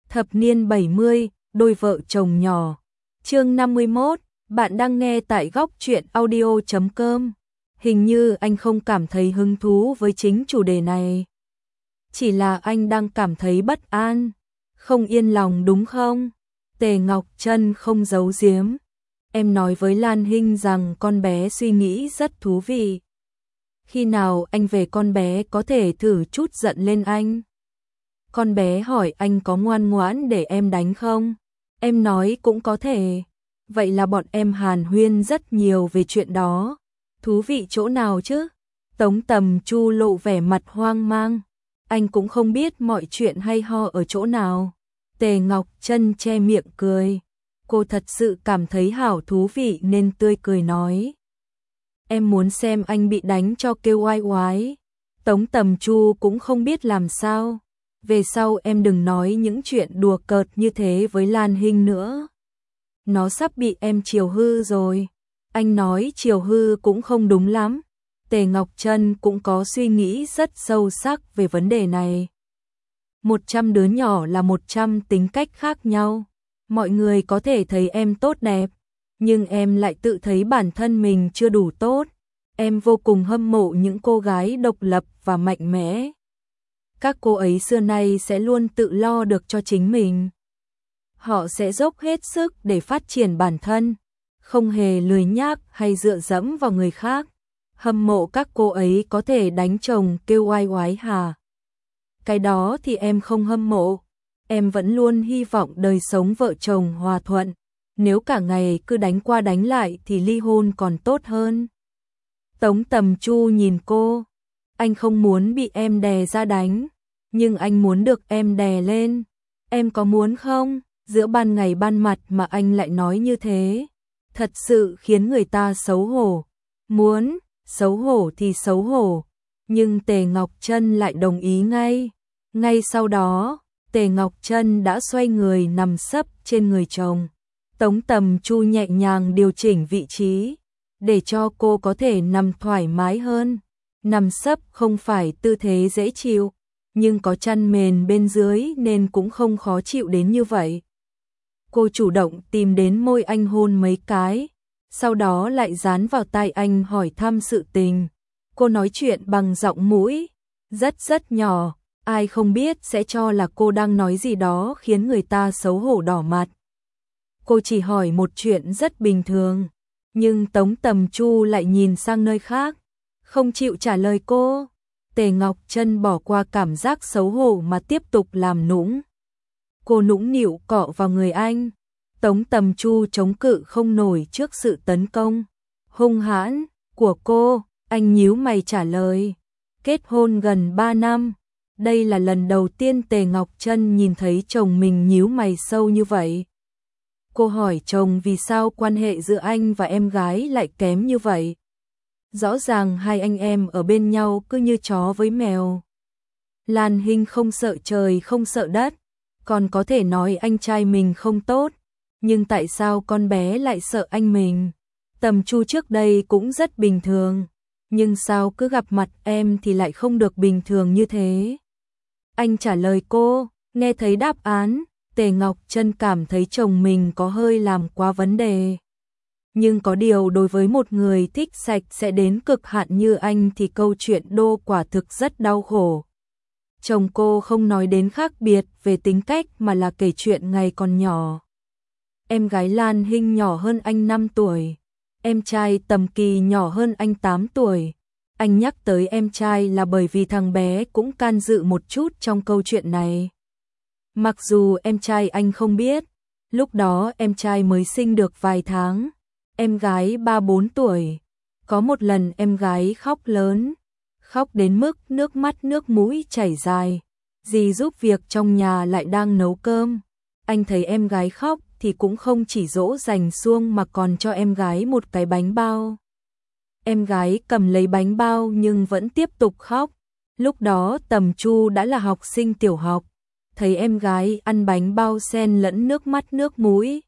Thập niên 70, đôi vợ chồng nhỏ. Chương 51, bạn đang nghe tại góc truyện audio.com. Hình như anh không cảm thấy hứng thú với chính chủ đề này. Chỉ là anh đang cảm thấy bất an, không yên lòng đúng không? Tề Ngọc Trân không giấu giếm. Em nói với Lan Hinh rằng con bé suy nghĩ rất thú vị. Khi nào anh về con bé có thể thử chút giận lên anh? Con bé hỏi anh có ngoan ngoãn để em đánh không? Em nói cũng có thể. Vậy là bọn em hàn huyên rất nhiều về chuyện đó. Thú vị chỗ nào chứ? Tống Tầm Chu lộ vẻ mặt hoang mang. Anh cũng không biết mọi chuyện hay ho ở chỗ nào. Tề Ngọc Trân che miệng cười. Cô thật sự cảm thấy hảo thú vị nên tươi cười nói. Em muốn xem anh bị đánh cho kêu oai oái. Tống Tầm Chu cũng không biết làm sao. Về sau em đừng nói những chuyện đùa cợt như thế với Lan Hinh nữa. Nó sắp bị em chiều hư rồi. Anh nói chiều hư cũng không đúng lắm. Tề Ngọc Trân cũng có suy nghĩ rất sâu sắc về vấn đề này. 100 đứa nhỏ là 100 tính cách khác nhau. Mọi người có thể thấy em tốt đẹp, nhưng em lại tự thấy bản thân mình chưa đủ tốt. Em vô cùng hâm mộ những cô gái độc lập và mạnh mẽ. Các cô ấy xưa nay sẽ luôn tự lo được cho chính mình. Họ sẽ dốc hết sức để phát triển bản thân, không hề lười nhác hay dựa dẫm vào người khác. Hâm mộ các cô ấy có thể đánh chồng kêu oai oái hả? Cái đó thì em không hâm mộ. Em vẫn luôn hy vọng đời sống vợ chồng hòa thuận. Nếu cả ngày cứ đánh qua đánh lại thì ly hôn còn tốt hơn. Tống Tầm Chu nhìn cô. Anh không muốn bị em đè ra đánh, nhưng anh muốn được em đè lên. Em có muốn không? Giữa ban ngày ban mặt mà anh lại nói như thế, thật sự khiến người ta xấu hổ. Muốn, xấu hổ thì xấu hổ, nhưng Tề Ngọc Trân lại đồng ý ngay. Ngay sau đó, Tề Ngọc Trân đã xoay người nằm sấp trên người chồng. Tống Tầm Chu nhẹ nhàng điều chỉnh vị trí, để cho cô có thể nằm thoải mái hơn. Nằm sấp không phải tư thế dễ chịu, nhưng có chăn mền bên dưới nên cũng không khó chịu đến như vậy. Cô chủ động tìm đến môi anh hôn mấy cái, sau đó lại dán vào tai anh hỏi thăm sự tình. Cô nói chuyện bằng giọng mũi rất nhỏ, ai không biết sẽ cho là cô đang nói gì đó khiến người ta xấu hổ đỏ mặt. Cô chỉ hỏi một chuyện rất bình thường, nhưng Tống Tầm Chu lại nhìn sang nơi khác, không chịu trả lời cô. Tề Ngọc Trân bỏ qua cảm giác xấu hổ mà tiếp tục làm nũng. Cô nũng nịu cọ vào người anh. Tống Tầm Chu chống cự không nổi trước sự tấn công hung hãn của cô. Anh nhíu mày trả lời. Kết hôn gần 3 năm. Đây là lần đầu tiên Tề Ngọc Trân nhìn thấy chồng mình nhíu mày sâu như vậy. Cô hỏi chồng vì sao quan hệ giữa anh và em gái lại kém như vậy. Rõ ràng hai anh em ở bên nhau cứ như chó với mèo. Lan Hinh không sợ trời không sợ đất, còn có thể nói anh trai mình không tốt, nhưng tại sao con bé lại sợ anh mình? Tầm Chu trước đây cũng rất bình thường, nhưng sao cứ gặp mặt em thì lại không được bình thường như thế? Anh trả lời cô. Nghe thấy đáp án, Tề Ngọc Trân cảm thấy chồng mình có hơi làm quá vấn đề. Nhưng có điều đối với một người thích sạch sẽ đến cực hạn như anh thì câu chuyện đô quả thực rất đau khổ. Chồng cô không nói đến khác biệt về tính cách mà là kể chuyện ngày còn nhỏ. Em gái Lan Hinh nhỏ hơn anh 5 tuổi. Em trai Tầm Kỳ nhỏ hơn anh 8 tuổi. Anh nhắc tới em trai là bởi vì thằng bé cũng can dự một chút trong câu chuyện này. Mặc dù em trai anh không biết, lúc đó em trai mới sinh được vài tháng. Em gái 3-4 tuổi. Có một lần em gái khóc lớn, khóc đến mức nước mắt nước mũi chảy dài. Dì giúp việc trong nhà lại đang nấu cơm. Anh thấy em gái khóc thì cũng không chỉ dỗ dành xuông mà còn cho em gái một cái bánh bao. Em gái cầm lấy bánh bao nhưng vẫn tiếp tục khóc. Lúc đó Tầm Chu đã là học sinh tiểu học. Thấy em gái ăn bánh bao xen lẫn nước mắt nước mũi,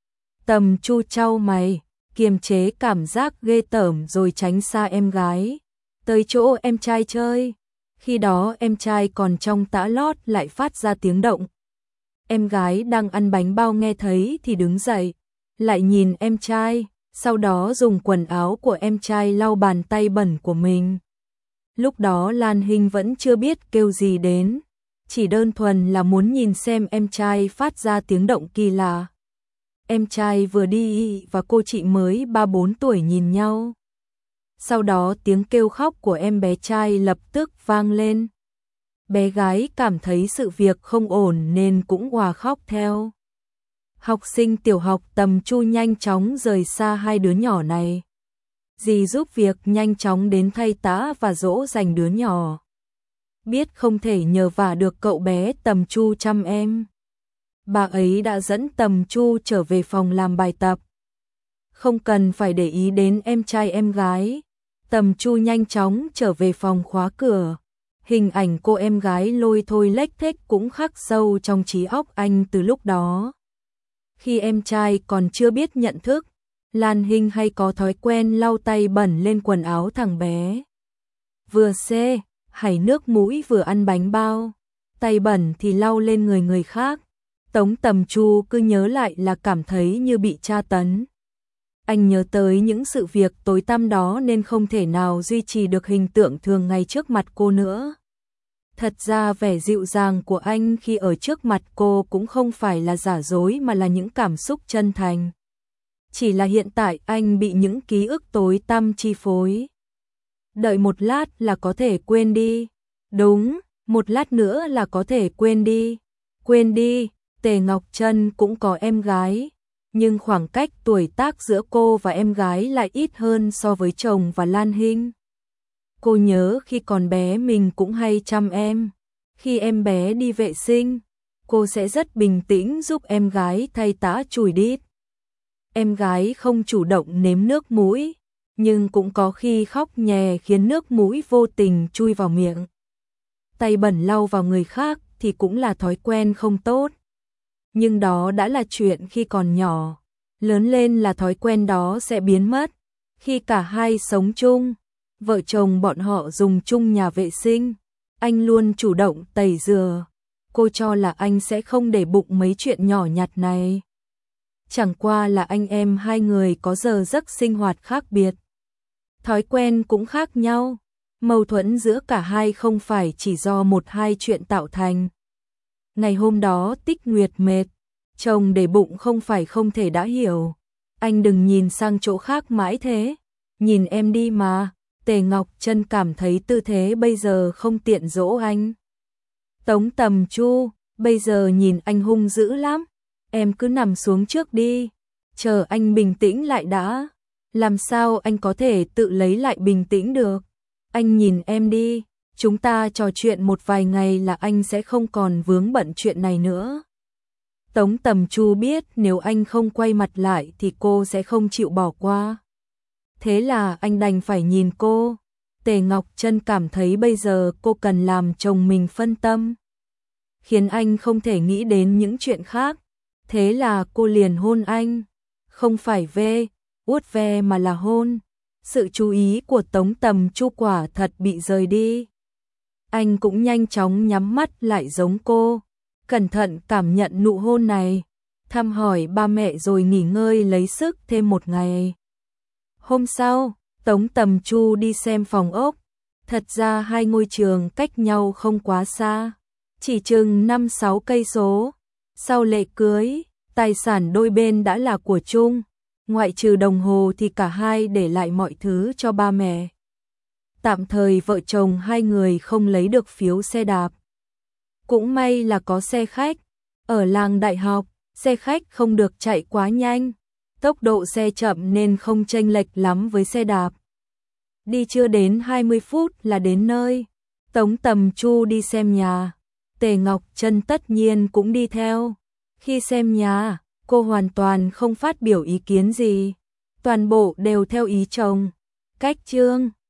Tầm Chu chau mày, kiềm chế cảm giác ghê tởm rồi tránh xa em gái, tới chỗ em trai chơi. Khi đó em trai còn trong tã lót lại phát ra tiếng động. Em gái đang ăn bánh bao nghe thấy thì đứng dậy, lại nhìn em trai, sau đó dùng quần áo của em trai lau bàn tay bẩn của mình. Lúc đó Lan Hinh vẫn chưa biết kêu gì đến, chỉ đơn thuần là muốn nhìn xem em trai phát ra tiếng động kỳ lạ. Em trai vừa đi và cô chị mới 3-4 tuổi nhìn nhau. Sau đó tiếng kêu khóc của em bé trai lập tức vang lên. Bé gái cảm thấy sự việc không ổn nên cũng òa khóc theo. Học sinh tiểu học Tầm Chu nhanh chóng rời xa hai đứa nhỏ này. Dì giúp việc nhanh chóng đến thay tã và dỗ dành đứa nhỏ. Biết không thể nhờ vả được cậu bé Tầm Chu chăm em, bà ấy đã dẫn Tầm Chu trở về phòng làm bài tập. Không cần phải để ý đến em trai em gái, Tầm Chu nhanh chóng trở về phòng khóa cửa. Hình ảnh cô em gái lôi thôi lếch thếch cũng khắc sâu trong trí óc anh từ lúc đó. Khi em trai còn chưa biết nhận thức, Lan Hinh hay có thói quen lau tay bẩn lên quần áo thằng bé. Vừa hảy nước mũi vừa ăn bánh bao, tay bẩn thì lau lên người khác. Tống Tầm Chu cứ nhớ lại là cảm thấy như bị tra tấn. Anh nhớ tới những sự việc tối tăm đó nên không thể nào duy trì được hình tượng thường ngày trước mặt cô nữa. Thật ra vẻ dịu dàng của anh khi ở trước mặt cô cũng không phải là giả dối mà là những cảm xúc chân thành. Chỉ là hiện tại anh bị những ký ức tối tăm chi phối. Đợi một lát là có thể quên đi. Đúng, một lát nữa là có thể quên đi. Quên đi, Tề Ngọc Trân cũng có em gái. Nhưng khoảng cách tuổi tác giữa cô và em gái lại ít hơn so với chồng và Lan Hinh. Cô nhớ khi còn bé mình cũng hay chăm em. Khi em bé đi vệ sinh, cô sẽ rất bình tĩnh giúp em gái thay tã chùi đít. Em gái không chủ động nếm nước mũi, nhưng cũng có khi khóc nhè khiến nước mũi vô tình chui vào miệng. Tay bẩn lau vào người khác thì cũng là thói quen không tốt. Nhưng đó đã là chuyện khi còn nhỏ, lớn lên là thói quen đó sẽ biến mất. Khi cả hai sống chung, vợ chồng bọn họ dùng chung nhà vệ sinh, anh luôn chủ động tẩy rửa. Cô cho là anh sẽ không để bụng mấy chuyện nhỏ nhặt này. Chẳng qua là anh em hai người có giờ giấc sinh hoạt khác biệt. Thói quen cũng khác nhau, mâu thuẫn giữa cả hai không phải chỉ do một hai chuyện tạo thành. Ngày hôm đó Tích Nguyệt mệt, chồng để bụng không phải không thể đã hiểu. Anh đừng nhìn sang chỗ khác mãi thế, nhìn em đi mà. Tề Ngọc Trân cảm thấy tư thế bây giờ không tiện dỗ anh. Tống Tầm Chu, bây giờ nhìn anh hung dữ lắm, em cứ nằm xuống trước đi, chờ anh bình tĩnh lại đã. Làm sao anh có thể tự lấy lại bình tĩnh được? Anh nhìn em đi, chúng ta trò chuyện một vài ngày là anh sẽ không còn vướng bận chuyện này nữa. Tống Tầm Chu biết nếu anh không quay mặt lại thì cô sẽ không chịu bỏ qua. Thế là anh đành phải nhìn cô. Tề Ngọc Trân cảm thấy bây giờ cô cần làm chồng mình phân tâm, khiến anh không thể nghĩ đến những chuyện khác. Thế là cô liền hôn anh, không phải vuốt ve mà là hôn. Sự chú ý của Tống Tầm Chu quả thật bị rời đi. Anh cũng nhanh chóng nhắm mắt lại giống cô, cẩn thận cảm nhận nụ hôn này, thăm hỏi ba mẹ rồi nghỉ ngơi lấy sức thêm một ngày. Hôm sau, Tống Tầm Chu đi xem phòng ốc. Thật ra hai ngôi trường cách nhau không quá xa, chỉ chừng 5-6 cây số. Sau lễ cưới, tài sản đôi bên đã là của chung, ngoại trừ đồng hồ thì cả hai để lại mọi thứ cho ba mẹ. Tạm thời vợ chồng hai người không lấy được phiếu xe đạp. Cũng may là có xe khách. Ở làng đại học, xe khách không được chạy quá nhanh, tốc độ xe chậm nên không chênh lệch lắm với xe đạp. Đi chưa đến 20 phút là đến nơi. Tống Tầm Chu đi xem nhà, Tề Ngọc Trân tất nhiên cũng đi theo. Khi xem nhà, cô hoàn toàn không phát biểu ý kiến gì, toàn bộ đều theo ý chồng. Cách chương